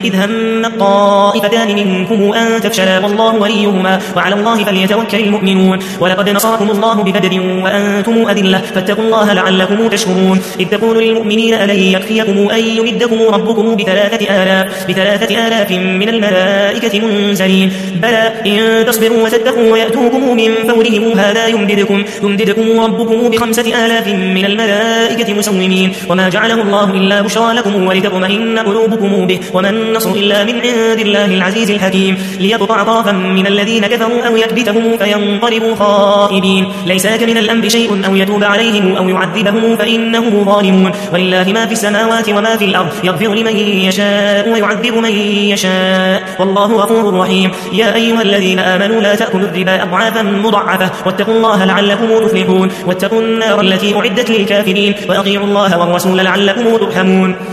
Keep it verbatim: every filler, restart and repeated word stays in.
إذ هم الطائفتان منكم أن تفشلا والله وليهما وعلى الله فليتوكل المؤمنون. ولقد نصركم الله ببدر وأنتم أذلة فاتقوا الله لعلكم تشكرون. إذ تقول للمؤمنين ألن يكفيكم أن يمدكم ربكم بثلاثة آلاف, بثلاثة آلاف من الملائكة منزلين بلى إن تصبروا وتتقوا ويأتوكم من فورهم هذا يمددكم, يمددكم ربكم بخمسة آلاف من الملائكة مسومين. وما جعله الله إلا بشرى لكم ولتطمئن قلوبكم به وما النصر إلا من عند الله العزيز الحكيم. ليقطع طرفا من الذين كفروا أو يكبتهم فينقلبوا خائبين. ليس لك من الأمر شيء أو يتوب عليهم أو يعذبهم فإنهم ظالمون. ولله ما في السماوات وما في الأرض يغفر لمن يشاء ويعذب من يشاء والله غفور رحيم. يا أيها الذين آمنوا لا تأكلوا الربا أضعافا مضاعفة واتقوا الله لعلكم تفلحون. واتقوا النار التي أعدت للكافرين وأطيعوا الله والرسول لعلكم ترحمون.